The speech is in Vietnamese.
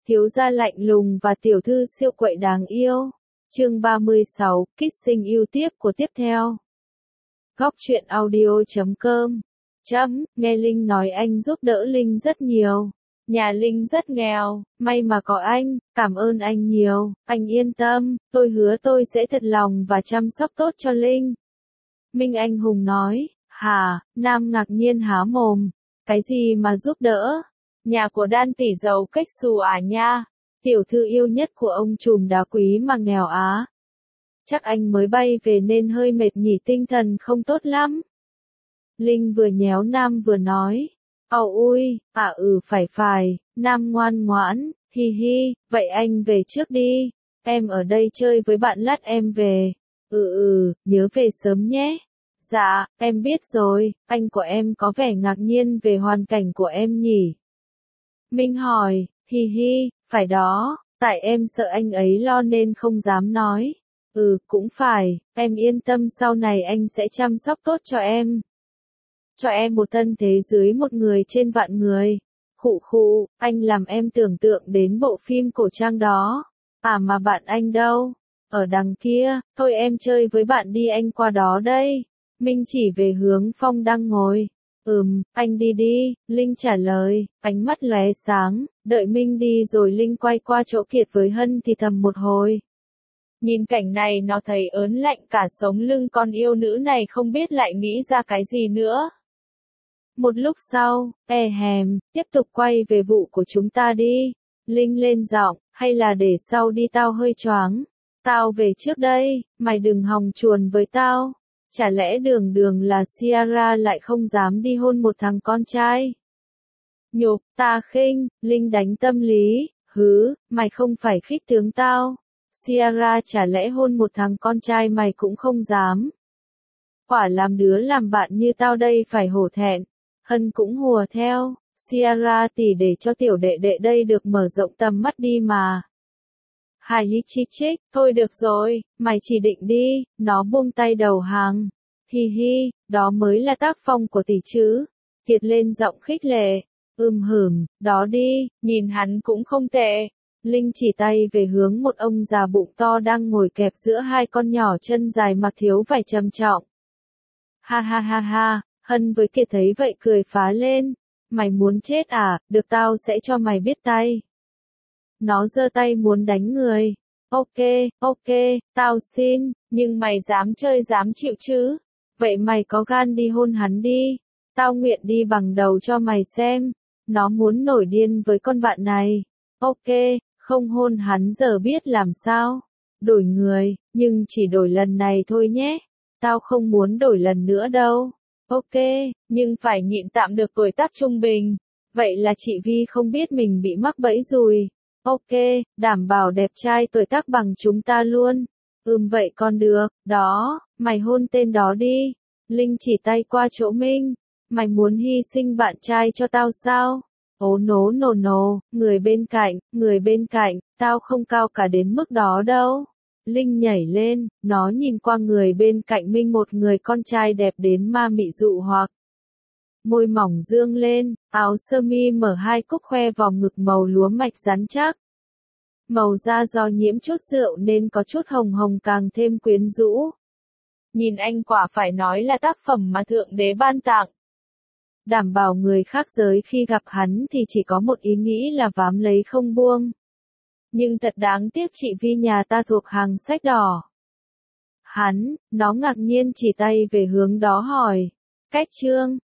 thiếu gia lạnh lùng và tiểu thư siêu quậy đáng yêu. Chương 36, Kissing yêu tiếp của tiếp theo. Góc truyện audio.com. Nghe Linh nói anh giúp đỡ Linh rất nhiều. Nhà Linh rất nghèo, may mà có anh, cảm ơn anh nhiều, anh yên tâm, tôi hứa tôi sẽ thật lòng và chăm sóc tốt cho Linh. Minh Anh Hùng nói, hả, Nam ngạc nhiên há mồm, cái gì mà giúp đỡ? Nhà của Đan tỷ giàu cách xù à nha, tiểu thư yêu nhất của ông trùm đá quý mà nghèo á. Chắc anh mới bay về nên hơi mệt nhỉ, tinh thần không tốt lắm. Linh vừa nhéo Nam vừa nói, ui, phải, Nam ngoan ngoãn, hi hi, vậy anh về trước đi, em ở đây chơi với bạn lát em về. Nhớ về sớm nhé. Dạ, em biết rồi, anh của em có vẻ ngạc nhiên về hoàn cảnh của em nhỉ? Minh hỏi, hi hi, phải đó, tại em sợ anh ấy lo nên không dám nói. Cũng phải, em yên tâm sau này anh sẽ chăm sóc tốt cho em. Cho em một thân thế dưới một người trên vạn người. Khụ, anh làm em tưởng tượng đến bộ phim cổ trang đó. À mà bạn anh đâu? Ở đằng kia, thôi em chơi với bạn đi, anh qua đó đây. Minh chỉ về hướng Phong đang ngồi. Anh đi đi, Linh trả lời, ánh mắt lóe sáng, đợi Minh đi rồi Linh quay qua chỗ Kiệt với Hân thì thầm một hồi. Nhìn cảnh này nó thấy ớn lạnh cả sống lưng, con yêu nữ này không biết lại nghĩ ra cái gì nữa. Một lúc sau, tiếp tục quay về vụ của chúng ta đi. Linh lên giọng, hay là để sau đi, tao hơi choáng. Tao về trước đây, mày đừng hòng chuồn với tao. Chả lẽ đường là Ciara lại không dám đi hôn một thằng con trai? Nhục, ta khinh, Linh đánh tâm lý, mày không phải khích tướng tao. Ciara chả lẽ hôn một thằng con trai mày cũng không dám. Quả làm đứa làm bạn như tao đây phải hổ thẹn. Hân cũng hùa theo, Ciara tỷ để cho tiểu đệ đệ đây được mở rộng tầm mắt đi mà. Hải chi chích, thôi được rồi, mày chỉ định đi, nó buông tay đầu hàng. Hi hi, đó mới là tác phong của tỷ chứ. Kiệt lên giọng khích lệ, đó đi, nhìn hắn cũng không tệ. Linh chỉ tay về hướng một ông già bụng to đang ngồi kẹp giữa hai con nhỏ chân dài mặc thiếu vải trầm trọng. Ha, Hân với Kiệt thấy vậy cười phá lên. Mày muốn chết à, được tao sẽ cho mày biết tay. Nó giơ tay muốn đánh người. Ok, tao xin, nhưng mày dám chơi dám chịu chứ. Vậy mày có gan đi hôn hắn đi. Tao nguyện đi bằng đầu cho mày xem. Nó muốn nổi điên với con bạn này. Không hôn hắn giờ biết làm sao. Đổi người, nhưng chỉ đổi lần này thôi nhé. Tao không muốn đổi lần nữa đâu. Nhưng phải nhịn tạm được tuổi tác trung bình. Vậy là chị Vi không biết mình bị mắc bẫy rồi. Đảm bảo đẹp trai tuổi tác bằng chúng ta luôn. Vậy con được, đó, mày hôn tên đó đi. Linh chỉ tay qua chỗ Minh. Mày muốn hy sinh bạn trai cho tao sao? No, người bên cạnh, tao không cao cả đến mức đó đâu. Linh nhảy lên, nó nhìn qua người bên cạnh Minh, một người con trai đẹp đến ma mị dụ hoặc. Môi mỏng dương lên, áo sơ mi mở hai cúc khoe vòng ngực màu lúa mạch rắn chắc. Màu da do nhiễm chút rượu nên có chút hồng hồng càng thêm quyến rũ. Nhìn anh quả phải nói là tác phẩm mà Thượng Đế ban tặng. Đảm bảo người khác giới khi gặp hắn thì chỉ có một ý nghĩ là bám lấy không buông. Nhưng thật đáng tiếc chị Vi nhà ta thuộc hàng sách đỏ. Nó ngạc nhiên chỉ tay về hướng đó hỏi. Cách Trương,